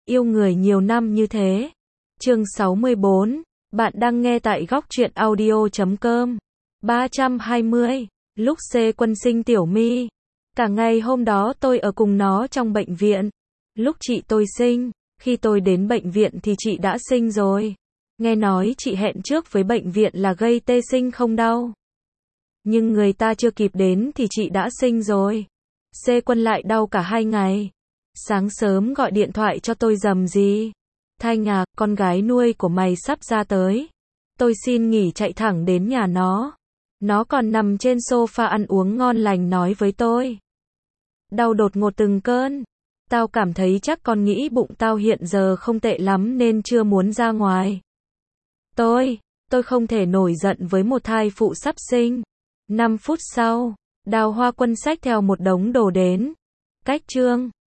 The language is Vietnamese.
Yêu người nhiều năm như thế. Chương 64. Bạn đang nghe tại góc truyện audio.com. 320. Lúc C Quân sinh Tiểu My. Cả ngày hôm đó tôi ở cùng nó trong bệnh viện. Lúc chị tôi sinh, khi tôi đến bệnh viện thì chị đã sinh rồi. Nghe nói chị hẹn trước với bệnh viện là gây tê sinh không đau. Nhưng người ta chưa kịp đến thì chị đã sinh rồi. C Quân lại đau cả 2 ngày. Sáng sớm gọi điện thoại cho tôi rầm gì. Thanh à, con gái nuôi của mày sắp ra tới. Tôi xin nghỉ chạy thẳng đến nhà nó. Nó còn nằm trên sofa ăn uống ngon lành nói với tôi. Đau đột ngột từng cơn. Tao cảm thấy chắc con nghĩ bụng tao hiện giờ không tệ lắm nên chưa muốn ra ngoài. Tôi không thể nổi giận với một thai phụ sắp sinh. 5 phút sau, Đào Hoa Quân xách theo một đống đồ đến. Cách Trương.